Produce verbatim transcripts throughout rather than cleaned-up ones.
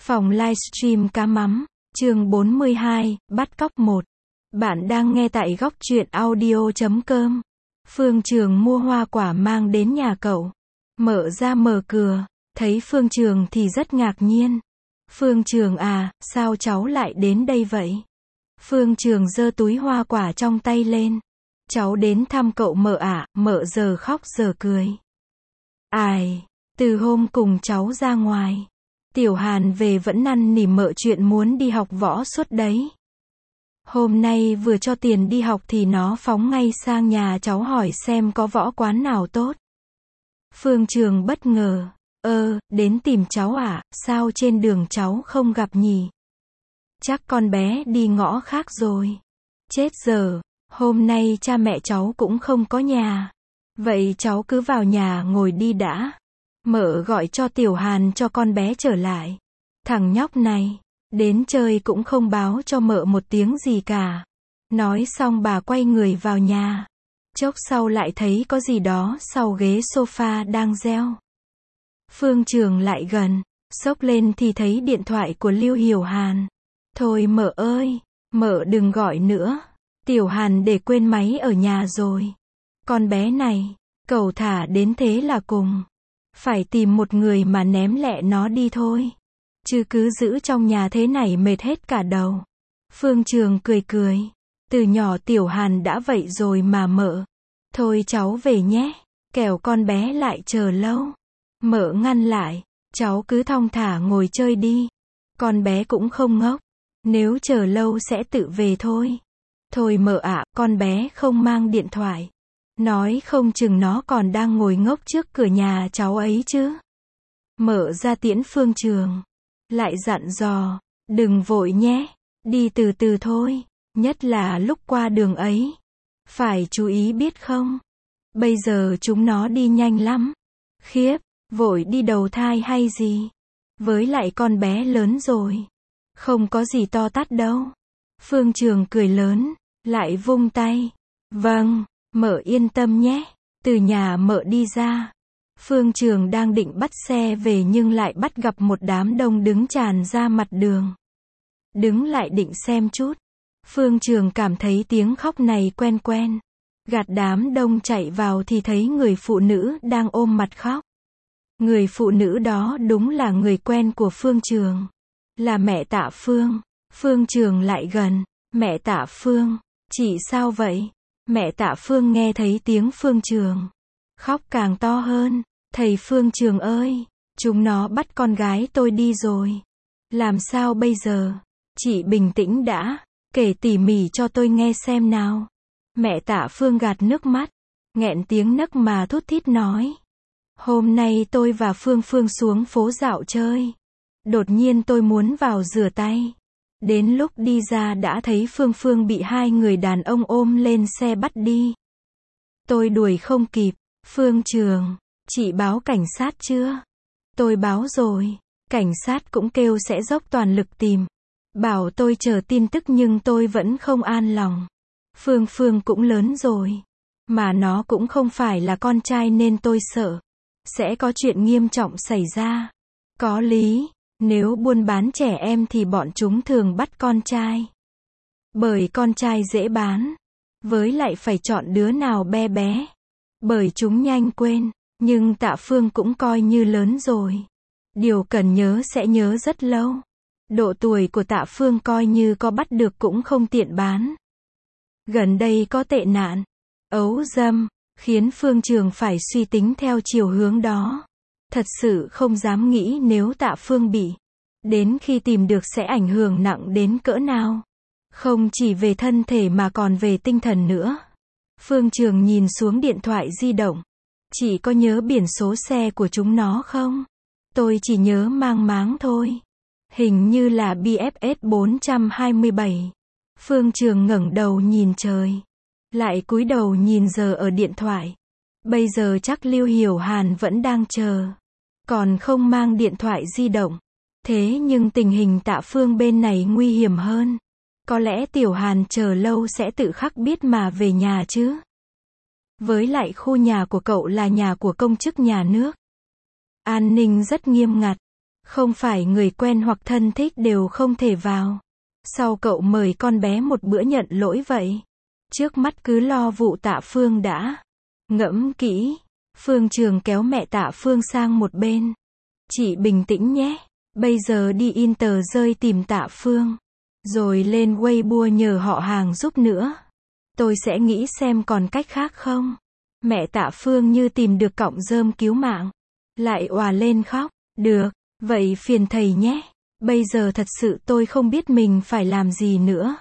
Phòng livestream cá mắm, chương bốn mươi hai, bắt cóc một. Bạn đang nghe tại góc truyện audio chấm com. Phương Trường mua hoa quả mang đến nhà cậu. Mở ra mở cửa, thấy Phương Trường thì rất ngạc nhiên. Phương Trường à, sao cháu lại đến đây vậy? Phương Trường giơ túi hoa quả trong tay lên. Cháu đến thăm cậu mợ ạ, mợ giờ khóc giờ cười. Ai, từ hôm cùng cháu ra ngoài, Tiểu Hàn về vẫn năn nỉ mợ chuyện muốn đi học võ suốt đấy. Hôm nay vừa cho tiền đi học thì nó phóng ngay sang nhà cháu hỏi xem có võ quán nào tốt. Phương Trường bất ngờ, ơ, đến tìm cháu à, sao trên đường cháu không gặp nhỉ? Chắc con bé đi ngõ khác rồi. Chết giờ, hôm nay cha mẹ cháu cũng không có nhà. Vậy cháu cứ vào nhà ngồi đi đã. Mợ gọi cho Tiểu Hàn cho con bé trở lại. Thằng nhóc này, đến chơi cũng không báo cho mợ một tiếng gì cả. Nói xong bà quay người vào nhà. Chốc sau lại thấy có gì đó sau ghế sofa đang reo. Phương Trường lại gần, xốc lên thì thấy điện thoại của Lưu Hiểu Hàn. Thôi mợ ơi, mợ đừng gọi nữa. Tiểu Hàn để quên máy ở nhà rồi. Con bé này, cậu thả đến thế là cùng. Phải tìm một người mà ném lẹ nó đi thôi. Chứ cứ giữ trong nhà thế này mệt hết cả đầu. Phương Trường cười cười. Từ nhỏ Tiểu Hàn đã vậy rồi mà mợ. Thôi cháu về nhé. Kẻo con bé lại chờ lâu. Mợ ngăn lại. Cháu cứ thong thả ngồi chơi đi. Con bé cũng không ngốc. Nếu chờ lâu sẽ tự về thôi. Thôi mợ ạ, con bé không mang điện thoại. Nói không chừng nó còn đang ngồi ngốc trước cửa nhà cháu ấy chứ. Mợ ra tiễn Phương Trường. Lại dặn dò, đừng vội nhé. Đi từ từ thôi. Nhất là lúc qua đường ấy. Phải chú ý biết không? Bây giờ chúng nó đi nhanh lắm. Khiếp, vội đi đầu thai hay gì? Với lại con bé lớn rồi. Không có gì to tát đâu. Phương Trường cười lớn, lại vung tay. Vâng. Mợ yên tâm nhé. Từ nhà mợ đi ra. Phương Trường đang định bắt xe về nhưng lại bắt gặp một đám đông đứng tràn ra mặt đường. Đứng lại định xem chút. Phương Trường cảm thấy tiếng khóc này quen quen. Gạt đám đông chạy vào thì thấy người phụ nữ đang ôm mặt khóc. Người phụ nữ đó đúng là người quen của Phương Trường. Là mẹ Tạ Phương. Phương Trường lại gần. Mẹ Tạ Phương, chị sao vậy? Mẹ Tạ Phương nghe thấy tiếng Phương Trường. Khóc càng to hơn. Thầy Phương Trường ơi, chúng nó bắt con gái tôi đi rồi. Làm sao bây giờ? Chị bình tĩnh đã. Kể tỉ mỉ cho tôi nghe xem nào. Mẹ Tạ Phương gạt nước mắt. Nghẹn tiếng nấc mà thút thít nói. Hôm nay tôi và Phương Phương xuống phố dạo chơi. Đột nhiên tôi muốn vào rửa tay. Đến lúc đi ra đã thấy Phương Phương bị hai người đàn ông ôm lên xe bắt đi. Tôi đuổi không kịp. Phương Trường, chị báo cảnh sát chưa? Tôi báo rồi. Cảnh sát cũng kêu sẽ dốc toàn lực tìm. Bảo tôi chờ tin tức nhưng tôi vẫn không an lòng. Phương Phương cũng lớn rồi. Mà nó cũng không phải là con trai nên tôi sợ. Sẽ có chuyện nghiêm trọng xảy ra. Có lý. Nếu buôn bán trẻ em thì bọn chúng thường bắt con trai. Bởi con trai dễ bán. Với lại phải chọn đứa nào bé bé. Bởi chúng nhanh quên. Nhưng Tạ Phương cũng coi như lớn rồi. Điều cần nhớ sẽ nhớ rất lâu. Độ tuổi của Tạ Phương coi như có bắt được cũng không tiện bán. Gần đây có tệ nạn. Ấu dâm. Khiến Phương Trường phải suy tính theo chiều hướng đó. Thật sự không dám nghĩ nếu Tạ Phương bị. Đến khi tìm được sẽ ảnh hưởng nặng đến cỡ nào. Không chỉ về thân thể mà còn về tinh thần nữa. Phương Trường nhìn xuống điện thoại di động. Chị có nhớ biển số xe của chúng nó không? Tôi chỉ nhớ mang máng thôi. Hình như là B F S bốn hai bảy. Phương Trường ngẩng đầu nhìn trời. Lại cúi đầu nhìn giờ ở điện thoại. Bây giờ chắc Lưu Hiểu Hàn vẫn đang chờ. Còn không mang điện thoại di động. Thế nhưng tình hình Tạ Phương bên này nguy hiểm hơn. Có lẽ Tiểu Hàn chờ lâu sẽ tự khắc biết mà về nhà chứ. Với lại khu nhà của cậu là nhà của công chức nhà nước. An ninh rất nghiêm ngặt. Không phải người quen hoặc thân thích đều không thể vào. Sau cậu mời con bé một bữa nhận lỗi vậy. Trước mắt cứ lo vụ Tạ Phương đã. Ngẫm kỹ. Phương Trường kéo mẹ Tạ Phương sang một bên. Chị bình tĩnh nhé. Bây giờ đi in tờ rơi tìm Tạ Phương. Rồi lên Weibo nhờ họ hàng giúp nữa. Tôi sẽ nghĩ xem còn cách khác không. Mẹ Tạ Phương như tìm được cọng rơm cứu mạng. Lại òa lên khóc. Được, vậy phiền thầy nhé. Bây giờ thật sự tôi không biết mình phải làm gì nữa.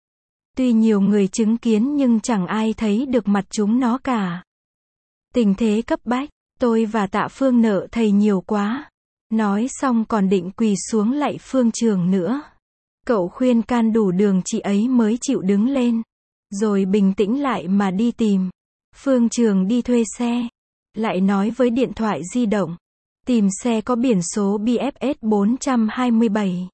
Tuy nhiều người chứng kiến nhưng chẳng ai thấy được mặt chúng nó cả. Tình thế cấp bách, tôi và Tạ Phương nợ thầy nhiều quá. Nói xong còn định quỳ xuống lạy Phương Trường nữa. Cậu khuyên can đủ đường chị ấy mới chịu đứng lên. Rồi bình tĩnh lại mà đi tìm. Phương Trường đi thuê xe. Lại nói với điện thoại di động. Tìm xe có biển số B F S bốn hai bảy.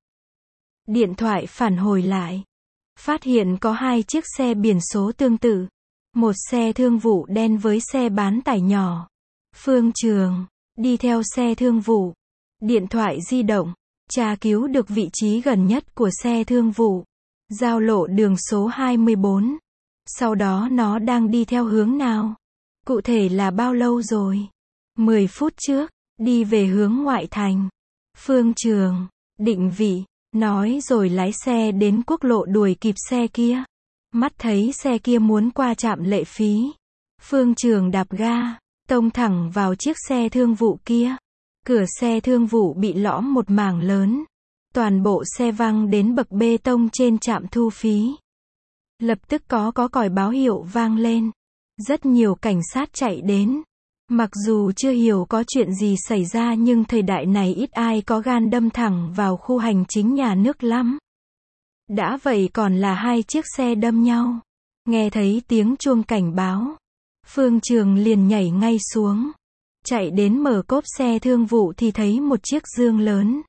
Điện thoại phản hồi lại. Phát hiện có hai chiếc xe biển số tương tự. Một xe thương vụ đen với xe bán tải nhỏ. Phương Trường đi theo xe thương vụ. Điện thoại di động tra cứu được vị trí gần nhất của xe thương vụ. Giao lộ đường số hai mươi bốn. Sau đó nó đang đi theo hướng nào? Cụ thể là bao lâu rồi? mười phút trước, đi về hướng ngoại thành. Phương Trường định vị, nói rồi lái xe đến quốc lộ đuổi kịp xe kia. Mắt thấy xe kia muốn qua trạm lệ phí. Phương Trường đạp ga, tông thẳng vào chiếc xe thương vụ kia. Cửa xe thương vụ bị lõm một mảng lớn. Toàn bộ xe văng đến bậc bê tông trên trạm thu phí. Lập tức có có còi báo hiệu vang lên. Rất nhiều cảnh sát chạy đến. Mặc dù chưa hiểu có chuyện gì xảy ra nhưng thời đại này ít ai có gan đâm thẳng vào khu hành chính nhà nước lắm. Đã vậy còn là hai chiếc xe đâm nhau. Nghe thấy tiếng chuông cảnh báo. Phương Trường liền nhảy ngay xuống. Chạy đến mở cốp xe thương vụ thì thấy một chiếc dương lớn.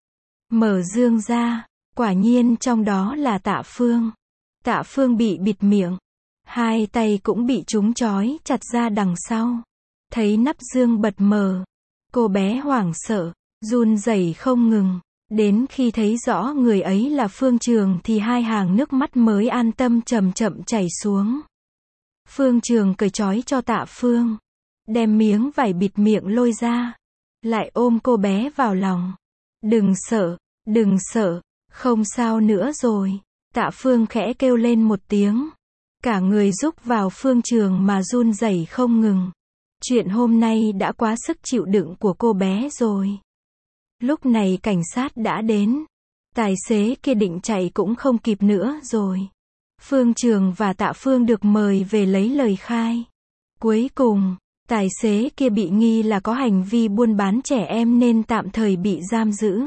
Mở dương ra, quả nhiên trong đó là Tạ Phương. Tạ Phương bị bịt miệng. Hai tay cũng bị chúng trói chặt ra đằng sau. Thấy nắp dương bật mở. Cô bé hoảng sợ, run rẩy không ngừng. Đến khi thấy rõ người ấy là Phương Trường thì hai hàng nước mắt mới an tâm chậm chậm chảy xuống. Phương Trường cởi trói cho Tạ Phương. Đem miếng vải bịt miệng lôi ra. Lại ôm cô bé vào lòng. Đừng sợ, đừng sợ, không sao nữa rồi. Tạ Phương khẽ kêu lên một tiếng. Cả người rúc vào Phương Trường mà run rẩy không ngừng. Chuyện hôm nay đã quá sức chịu đựng của cô bé rồi. Lúc này cảnh sát đã đến. Tài xế kia định chạy cũng không kịp nữa rồi. Phương Trường và Tạ Phương được mời về lấy lời khai. Cuối cùng, tài xế kia bị nghi là có hành vi buôn bán trẻ em nên tạm thời bị giam giữ.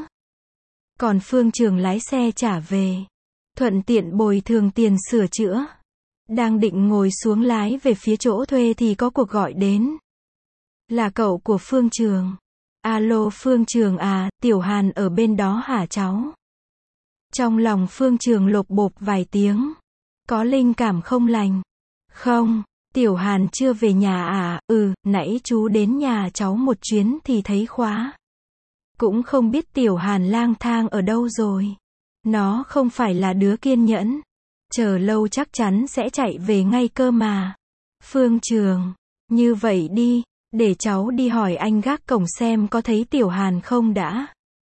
Còn Phương Trường lái xe trả về. Thuận tiện bồi thường tiền sửa chữa. Đang định ngồi xuống lái về phía chỗ thuê thì có cuộc gọi đến. Là cậu của Phương Trường. Alo Phương Trường à, Tiểu Hàn ở bên đó hả cháu? Trong lòng Phương Trường lộp bộp vài tiếng. Có linh cảm không lành. Không, Tiểu Hàn chưa về nhà à? Ừ, nãy chú đến nhà cháu một chuyến thì thấy khóa. Cũng không biết Tiểu Hàn lang thang ở đâu rồi. Nó không phải là đứa kiên nhẫn. Chờ lâu chắc chắn sẽ chạy về ngay cơ mà. Phương Trường, như vậy đi, để cháu đi hỏi anh gác cổng xem có thấy Tiểu Hàn không đã.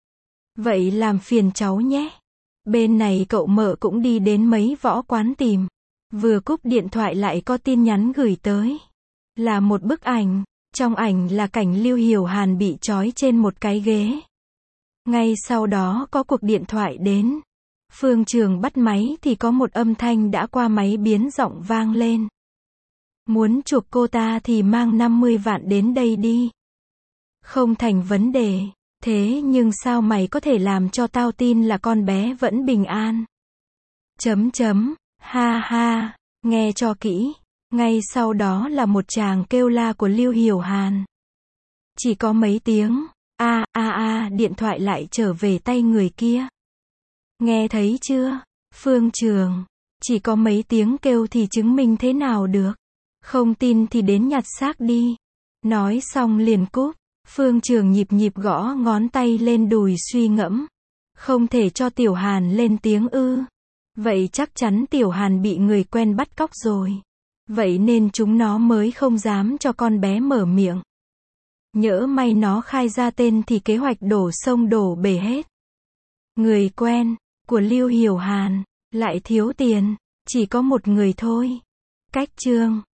Vậy làm phiền cháu nhé. Bên này cậu mợ cũng đi đến mấy võ quán tìm. Vừa cúp điện thoại lại có tin nhắn gửi tới. Là một bức ảnh. Trong ảnh là cảnh Lưu Hiểu Hàn bị trói trên một cái ghế. Ngay sau đó có cuộc điện thoại đến. Phương Trường bắt máy thì có một âm thanh đã qua máy biến giọng vang lên. Muốn chuộc cô ta thì mang năm mươi vạn đến đây đi. Không thành vấn đề. Thế nhưng sao mày có thể làm cho tao tin là con bé vẫn bình an? Chấm chấm. Ha ha. Nghe cho kỹ. Ngay sau đó là một tràng kêu la của Lưu Hiểu Hàn. Chỉ có mấy tiếng. A a a điện thoại lại trở về tay người kia. Nghe thấy chưa? Phương Trường. Chỉ có mấy tiếng kêu thì chứng minh thế nào được? Không tin thì đến nhặt xác đi. Nói xong liền cúp. Phương Trường nhịp nhịp gõ ngón tay lên đùi suy ngẫm. Không thể cho Tiểu Hàn lên tiếng ư. Vậy chắc chắn Tiểu Hàn bị người quen bắt cóc rồi. Vậy nên chúng nó mới không dám cho con bé mở miệng. Nhỡ may nó khai ra tên thì kế hoạch đổ sông đổ bể hết. Người quen của Lưu Hiểu Hàn lại thiếu tiền, chỉ có một người thôi. Cách chương